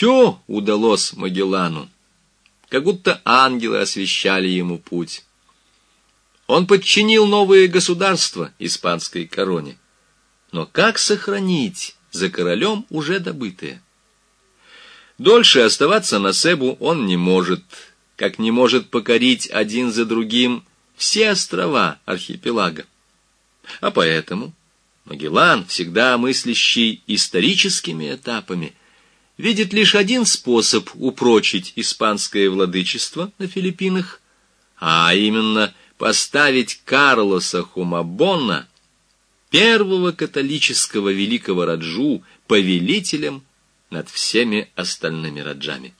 все удалось Магеллану, как будто ангелы освещали ему путь. Он подчинил новые государства испанской короне. Но как сохранить за королем уже добытое? Дольше оставаться на Себу он не может, как не может покорить один за другим все острова архипелага. А поэтому Магеллан, всегда мыслящий историческими этапами, видит лишь один способ упрочить испанское владычество на Филиппинах, а именно поставить Карлоса Хумабона, первого католического великого раджу, повелителем над всеми остальными раджами.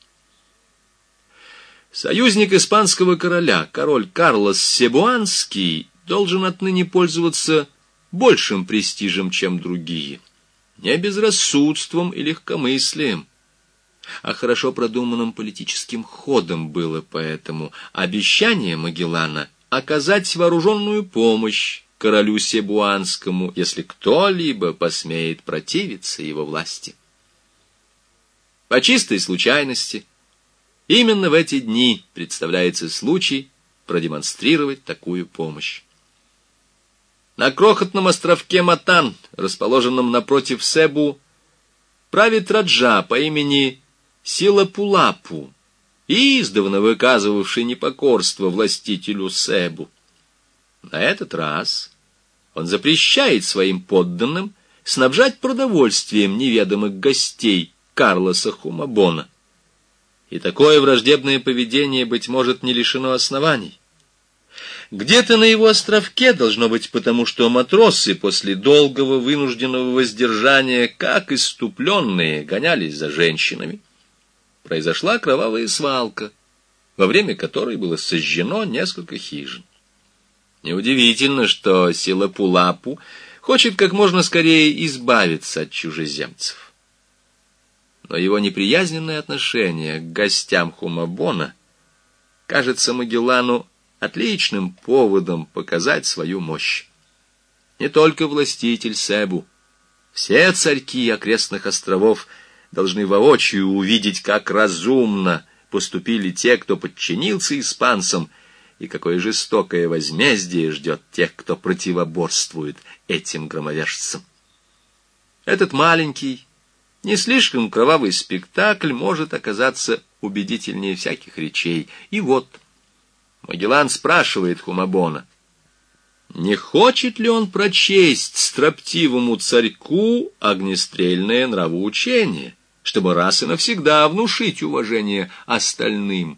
Союзник испанского короля, король Карлос Себуанский, должен отныне пользоваться большим престижем, чем другие. Не безрассудством и легкомыслием, а хорошо продуманным политическим ходом было поэтому обещание Магеллана оказать вооруженную помощь королю Себуанскому, если кто-либо посмеет противиться его власти. По чистой случайности, именно в эти дни представляется случай продемонстрировать такую помощь. На крохотном островке Матан, расположенном напротив Себу, правит раджа по имени Силапулапу, издавна выказывавший непокорство властителю Себу. На этот раз он запрещает своим подданным снабжать продовольствием неведомых гостей Карлоса Хумабона. И такое враждебное поведение, быть может, не лишено оснований. Где-то на его островке, должно быть потому, что матросы после долгого вынужденного воздержания, как исступленные, гонялись за женщинами, произошла кровавая свалка, во время которой было сожжено несколько хижин. Неудивительно, что Силапулапу хочет как можно скорее избавиться от чужеземцев. Но его неприязненное отношение к гостям Хумабона кажется Магеллану отличным поводом показать свою мощь. Не только властитель Себу, все царьки окрестных островов должны воочию увидеть, как разумно поступили те, кто подчинился испанцам, и какое жестокое возмездие ждет тех, кто противоборствует этим громовержцам. Этот маленький, не слишком кровавый спектакль может оказаться убедительнее всяких речей. И вот Магеллан спрашивает Хумабона, не хочет ли он прочесть строптивому царьку огнестрельное нравоучение, чтобы раз и навсегда внушить уважение остальным.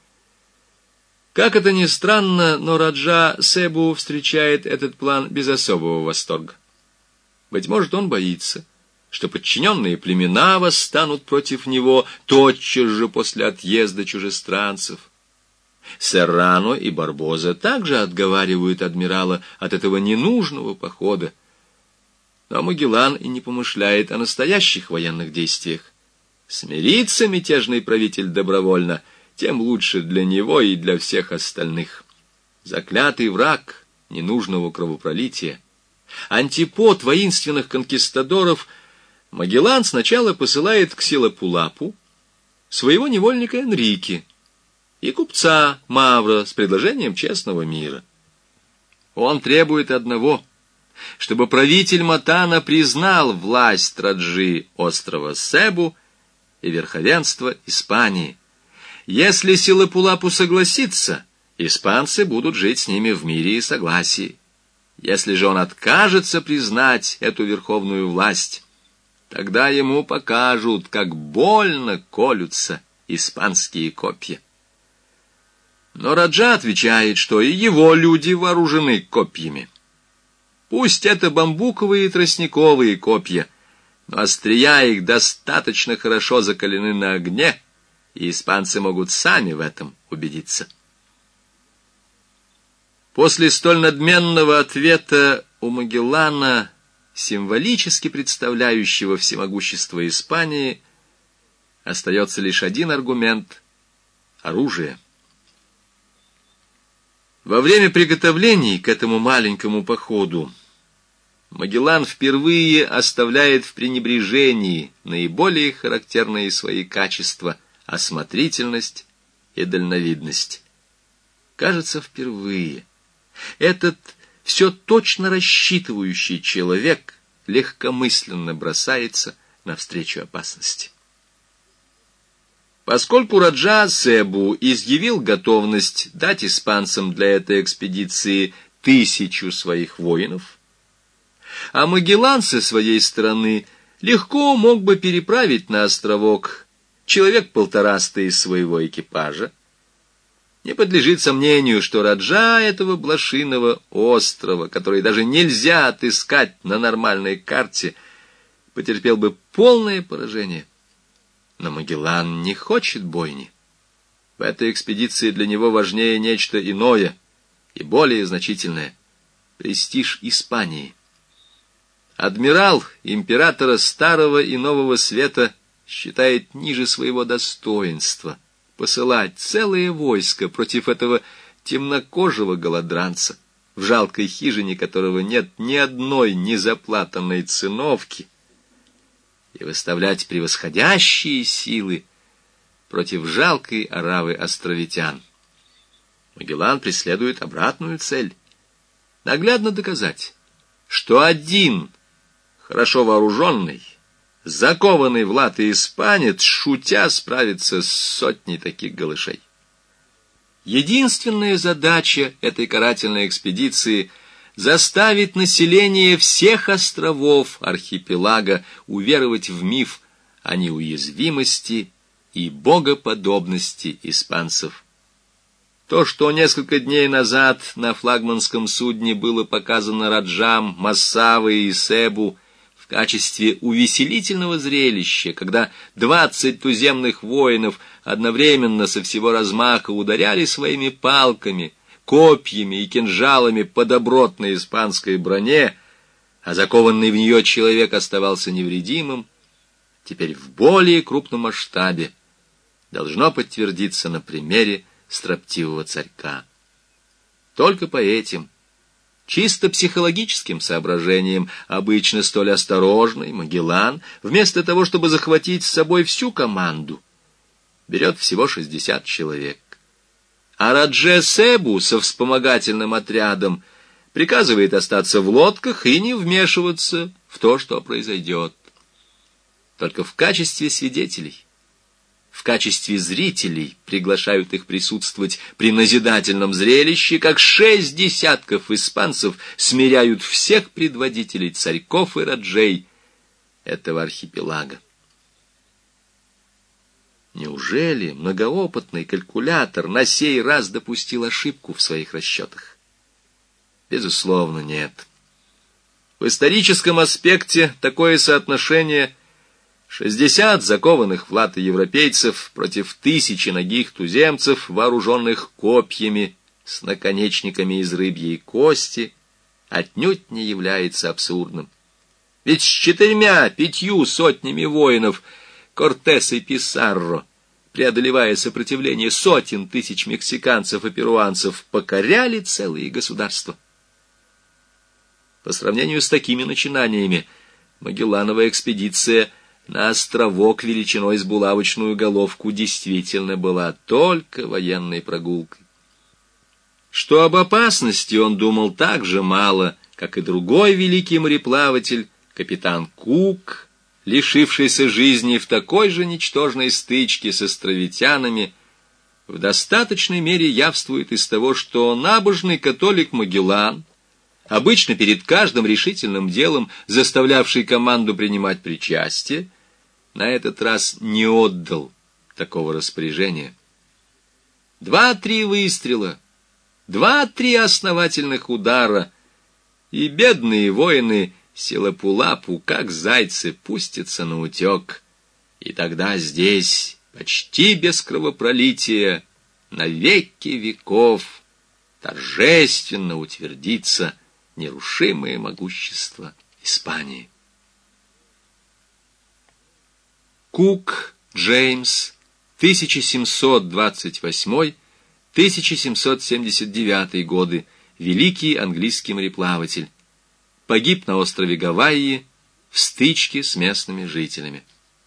Как это ни странно, но раджа Себу встречает этот план без особого восторга. Быть может, он боится, что подчиненные племена восстанут против него тотчас же после отъезда чужестранцев. Серрано и Барбоза также отговаривают адмирала от этого ненужного похода. Но Магеллан и не помышляет о настоящих военных действиях. Смирится мятежный правитель добровольно, тем лучше для него и для всех остальных. Заклятый враг ненужного кровопролития, антипод воинственных конкистадоров, Магеллан сначала посылает к Силапулапу своего невольника Энрике и купца Мавра с предложением честного мира. Он требует одного, чтобы правитель Матана признал власть раджи острова Себу и верховенство Испании. Если Силапулапу согласится, испанцы будут жить с ними в мире и согласии. Если же он откажется признать эту верховную власть, тогда ему покажут, как больно колются испанские копья. Но раджа отвечает, что и его люди вооружены копьями. Пусть это бамбуковые и тростниковые копья, но острия их достаточно хорошо закалены на огне, и испанцы могут сами в этом убедиться. После столь надменного ответа у Магеллана, символически представляющего всемогущество Испании, остается лишь один аргумент — оружие. Во время приготовлений к этому маленькому походу Магеллан впервые оставляет в пренебрежении наиболее характерные свои качества — осмотрительность и дальновидность. Кажется, впервые этот все точно рассчитывающий человек легкомысленно бросается навстречу опасности. Поскольку Раджа Себу изъявил готовность дать испанцам для этой экспедиции 1000 своих воинов, а Магеллан со своей стороны легко мог бы переправить на островок человек 150 из своего экипажа, не подлежит сомнению, что Раджа этого блошиного острова, который даже нельзя отыскать на нормальной карте, потерпел бы полное поражение. Но Магеллан не хочет бойни. В этой экспедиции для него важнее нечто иное и более значительное — престиж Испании. Адмирал императора Старого и Нового Света считает ниже своего достоинства посылать целое войско против этого темнокожего голодранца, в жалкой хижине которого нет ни одной незаплатанной циновки, и выставлять превосходящие силы против жалкой оравы островитян. Магеллан преследует обратную цель — наглядно доказать, что один хорошо вооруженный, закованный в латы испанец, шутя, справится с сотней таких голышей. Единственная задача этой карательной экспедиции — заставить население всех островов архипелага уверовать в миф о неуязвимости и богоподобности испанцев. То, что несколько дней назад на флагманском судне было показано Раджам, Массаве и Себу в качестве увеселительного зрелища, когда 20 туземных воинов одновременно со всего размаха ударяли своими палками, копьями и кинжалами по добротной испанской броне, а закованный в нее человек оставался невредимым, теперь в более крупном масштабе должно подтвердиться на примере строптивого царька. Только по этим, чисто психологическим соображениям, обычно столь осторожный Магеллан, вместо того, чтобы захватить с собой всю команду, берет всего 60 человек. А Радже Себу со вспомогательным отрядом приказывает остаться в лодках и не вмешиваться в то, что произойдет. Только в качестве свидетелей, в качестве зрителей приглашают их присутствовать при назидательном зрелище, как 6 десятков испанцев смиряют всех предводителей царьков и раджей этого архипелага. Неужели многоопытный калькулятор на сей раз допустил ошибку в своих расчетах? Безусловно, нет. В историческом аспекте такое соотношение 60 закованных в латы европейцев против 1000 нагих туземцев, вооруженных копьями с наконечниками из рыбьей кости, отнюдь не является абсурдным. Ведь с 4-5 сотнями воинов Кортес и Писарро, преодолевая сопротивление сотен тысяч мексиканцев и перуанцев, покоряли целые государства. По сравнению с такими начинаниями, Магелланова экспедиция на островок величиной с булавочную головку действительно была только военной прогулкой. Что об опасности он думал так же мало, как и другой великий мореплаватель, капитан Кук, лишившийся жизни в такой же ничтожной стычке с островитянами, в достаточной мере явствует из того, что набожный католик Магеллан, обычно перед каждым решительным делом заставлявший команду принимать причастие, на этот раз не отдал такого распоряжения. 2-3 выстрела, 2-3 основательных удара, и бедные воины Силапулапу, как зайцы, пустятся на утек, и тогда здесь, почти без кровопролития, на веки веков, торжественно утвердится нерушимое могущество Испании. Кук Джеймс, 1728-1779 годы, великий английский мореплаватель, погиб на острове Гавайи в стычке с местными жителями.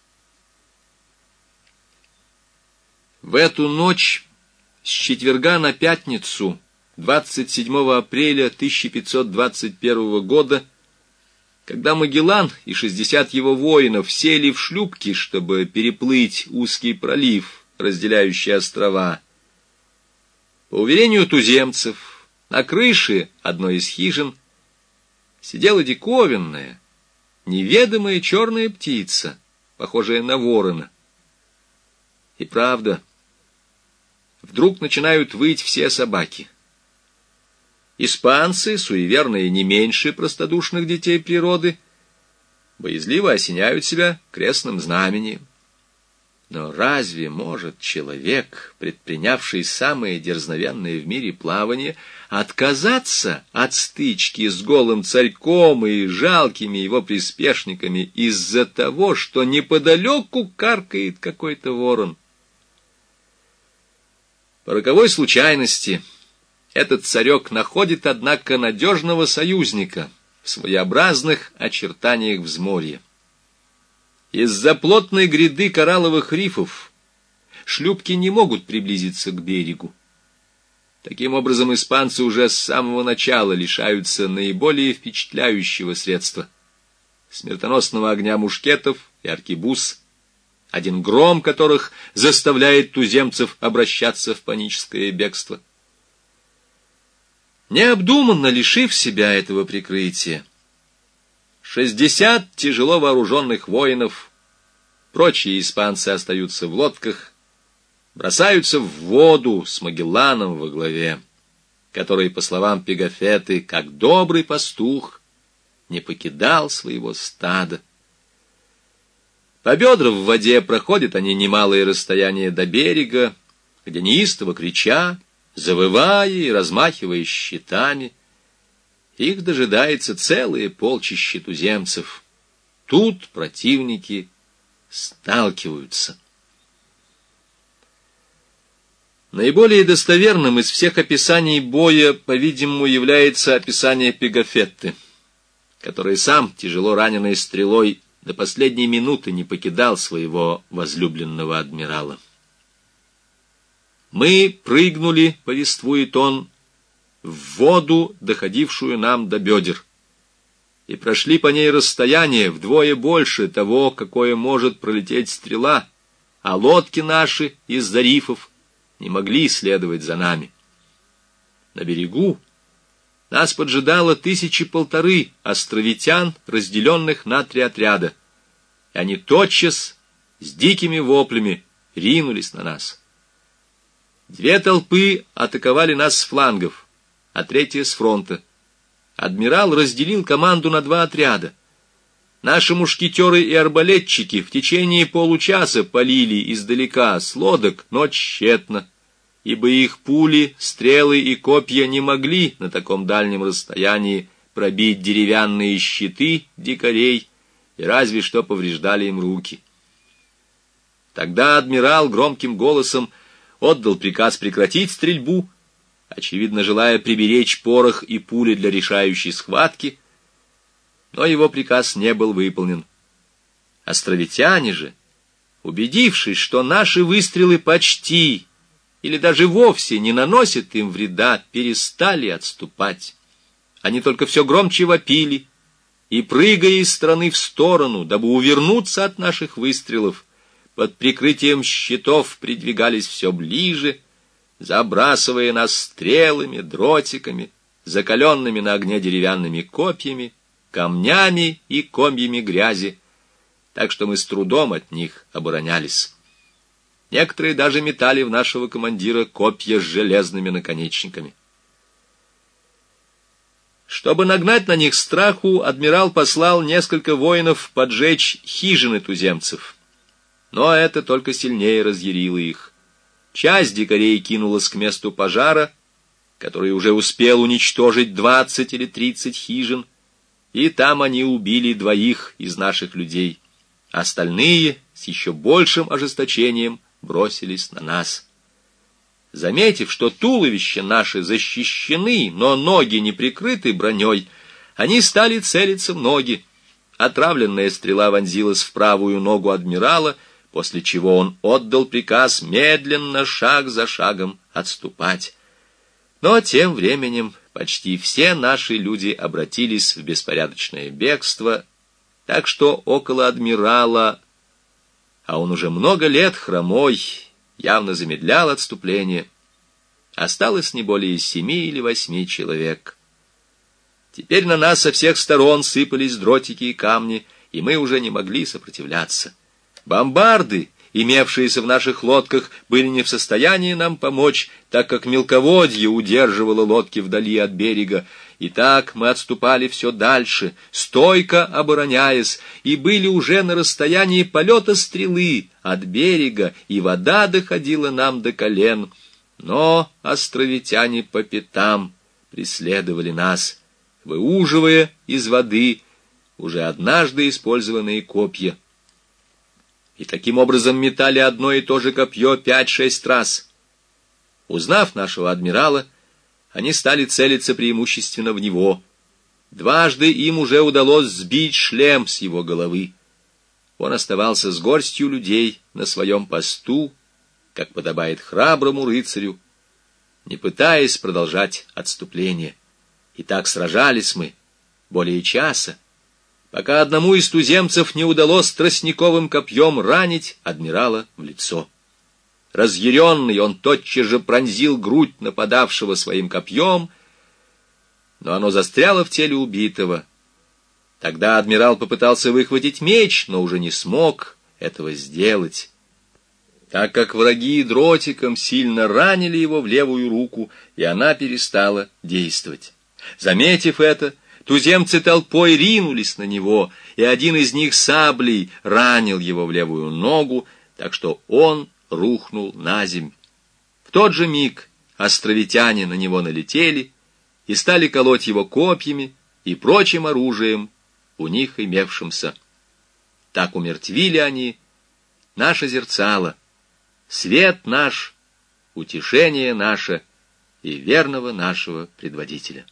В эту ночь с четверга на пятницу, 27 апреля 1521 года, когда Магеллан и 60 его воинов сели в шлюпки, чтобы переплыть узкий пролив, разделяющий острова, по уверению туземцев, на крыше одной из хижин сидела диковинная, неведомая черная птица, похожая на ворона. И правда, вдруг начинают выть все собаки. Испанцы, суеверные не меньше простодушных детей природы, боязливо осеняют себя крестным знамением. Но разве может человек, предпринявший самое дерзновенное в мире плавание, отказаться от стычки с голым царьком и жалкими его приспешниками из-за того, что неподалеку каркает какой-то ворон? По роковой случайности этот царек находит, однако, надежного союзника в своеобразных очертаниях взморья. Из-за плотной гряды коралловых рифов шлюпки не могут приблизиться к берегу. Таким образом, испанцы уже с самого начала лишаются наиболее впечатляющего средства — смертоносного огня мушкетов и аркебуз, один гром которых заставляет туземцев обращаться в паническое бегство. Необдуманно лишив себя этого прикрытия, 60 тяжело вооруженных воинов, прочие испанцы остаются в лодках, бросаются в воду с Магелланом во главе, который, по словам Пегафетты, как добрый пастух, не покидал своего стада. По бедра в воде проходят они немалые расстояния до берега, где неистово крича, завывая и размахивая щитами, их дожидается целое полчище туземцев. Тут противники сталкиваются. Наиболее достоверным из всех описаний боя, по-видимому, является описание Пегафетты, который сам, тяжело раненый стрелой, до последней минуты не покидал своего возлюбленного адмирала. «Мы прыгнули, — повествует он, — в воду, доходившую нам до бедер, и прошли по ней расстояние вдвое больше того, какое может пролететь стрела, а лодки наши из-за рифов не могли следовать за нами. На берегу нас поджидало 1500 островитян, разделенных на 3 отряда, и они тотчас с дикими воплями ринулись на нас. 2 толпы атаковали нас с флангов, а 3 с фронта. Адмирал разделил команду на 2 отряда. Наши мушкетеры и арбалетчики в течение получаса полили издалека с лодок, но тщетно, ибо их пули, стрелы и копья не могли на таком дальнем расстоянии пробить деревянные щиты дикарей и разве что повреждали им руки. Тогда адмирал громким голосом отдал приказ прекратить стрельбу, очевидно, желая приберечь порох и пули для решающей схватки, но его приказ не был выполнен. Островитяне же, убедившись, что наши выстрелы почти или даже вовсе не наносят им вреда, перестали отступать. Они только все громче вопили и, прыгая из стороны в сторону, дабы увернуться от наших выстрелов, под прикрытием щитов придвигались все ближе, забрасывая нас стрелами, дротиками, закаленными на огне деревянными копьями, камнями и комьями грязи, так что мы с трудом от них оборонялись. Некоторые даже метали в нашего командира копья с железными наконечниками. Чтобы нагнать на них страху, адмирал послал несколько воинов поджечь хижины туземцев. Но это только сильнее разъярило их. Часть дикарей кинулась к месту пожара, который уже успел уничтожить 20 или 30 хижин, и там они убили 2 из наших людей. Остальные с еще большим ожесточением бросились на нас. Заметив, что туловища наши защищены, но ноги не прикрыты броней, они стали целиться в ноги. Отравленная стрела вонзилась в правую ногу адмирала, после чего он отдал приказ медленно, шаг за шагом отступать. Но тем временем почти все наши люди обратились в беспорядочное бегство, так что около адмирала, а он уже много лет хромой, явно замедлял отступление, осталось не более 7 или 8 человек. Теперь на нас со всех сторон сыпались дротики и камни, и мы уже не могли сопротивляться. Бомбарды, имевшиеся в наших лодках, были не в состоянии нам помочь, так как мелководье удерживало лодки вдали от берега. И так мы отступали все дальше, стойко обороняясь, и были уже на расстоянии полета стрелы от берега, и вода доходила нам до колен. Но островитяне по пятам преследовали нас, выуживая из воды уже однажды использованные копья. И таким образом метали одно и то же копье 5-6 раз. Узнав нашего адмирала, они стали целиться преимущественно в него. Дважды им уже удалось сбить шлем с его головы. Он оставался с горстью людей на своем посту, как подобает храброму рыцарю, не пытаясь продолжать отступление. И так сражались мы более часа, пока одному из туземцев не удалось тростниковым копьем ранить адмирала в лицо. Разъяренный, он тотчас же пронзил грудь нападавшего своим копьем, но оно застряло в теле убитого. Тогда адмирал попытался выхватить меч, но уже не смог этого сделать, так как враги дротиком сильно ранили его в левую руку, и она перестала действовать. Заметив это, туземцы толпой ринулись на него, и один из них саблей ранил его в левую ногу, так что он рухнул на земь. В тот же миг островитяне на него налетели и стали колоть его копьями и прочим оружием, у них имевшимся. Так умертвили они наше зерцало, свет наш, утешение наше и верного нашего предводителя.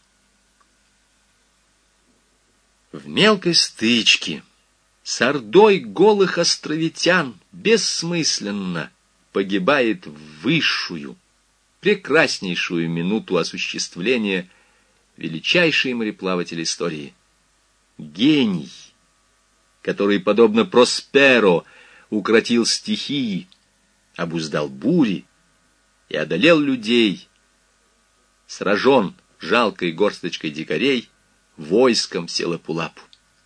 В мелкой стычке с ордой голых островитян бессмысленно погибает в высшую, прекраснейшую минуту осуществления величайший мореплаватель истории. Гений, который, подобно Просперо, укротил стихии, обуздал бури и одолел людей, сражен жалкой горсточкой дикарей войском Селапулапу.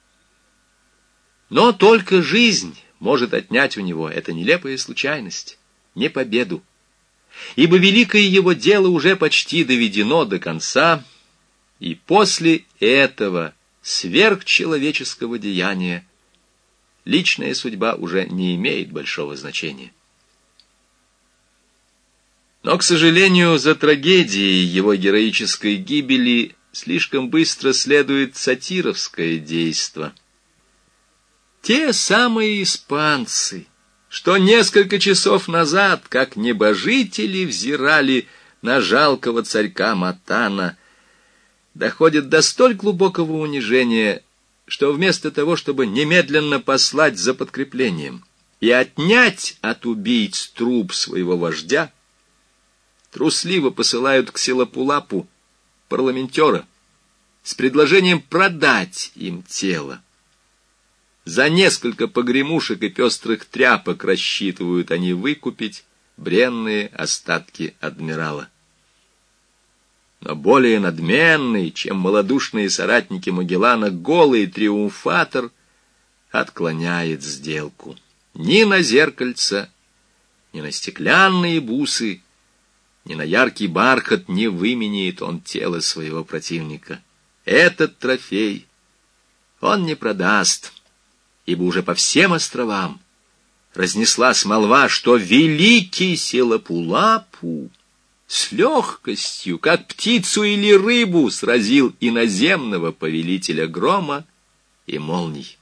Но только жизнь может отнять у него эта нелепая случайность, не победу, ибо великое его дело уже почти доведено до конца, и после этого сверхчеловеческого деяния личная судьба уже не имеет большого значения. Но, к сожалению, за трагедией его героической гибели слишком быстро следует сатировское действо. Те самые испанцы, что несколько часов назад, как небожители, взирали на жалкого царька Матана, доходят до столь глубокого унижения, что вместо того, чтобы немедленно послать за подкреплением и отнять от убийц труп своего вождя, трусливо посылают к Селапулапу парламентера с предложением продать им тело. За несколько погремушек и пестрых тряпок рассчитывают они выкупить бренные остатки адмирала. Но более надменный, чем малодушные соратники Магеллана, голый триумфатор отклоняет сделку. Ни на зеркальце, ни на стеклянные бусы, ни на яркий бархат не выменяет он тело своего противника. Этот трофей он не продаст, ибо уже по всем островам разнеслась молва, что великий Селапулапу с легкостью, как птицу или рыбу, сразил иноземного повелителя грома и молний.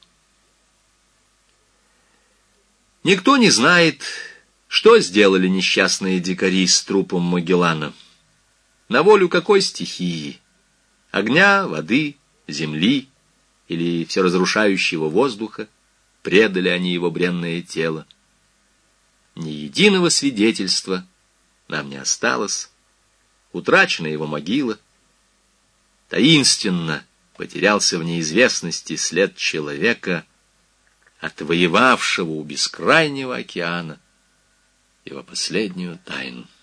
Никто не знает, что сделали несчастные дикари с трупом Магеллана. На волю какой стихии? Огня, воды, земли или все разрушающего воздуха, предали они его бренное тело. Ни единого свидетельства нам не осталось, утрачена его могила. Таинственно потерялся в неизвестности след человека, отвоевавшего у бескрайнего океана его последнюю тайну.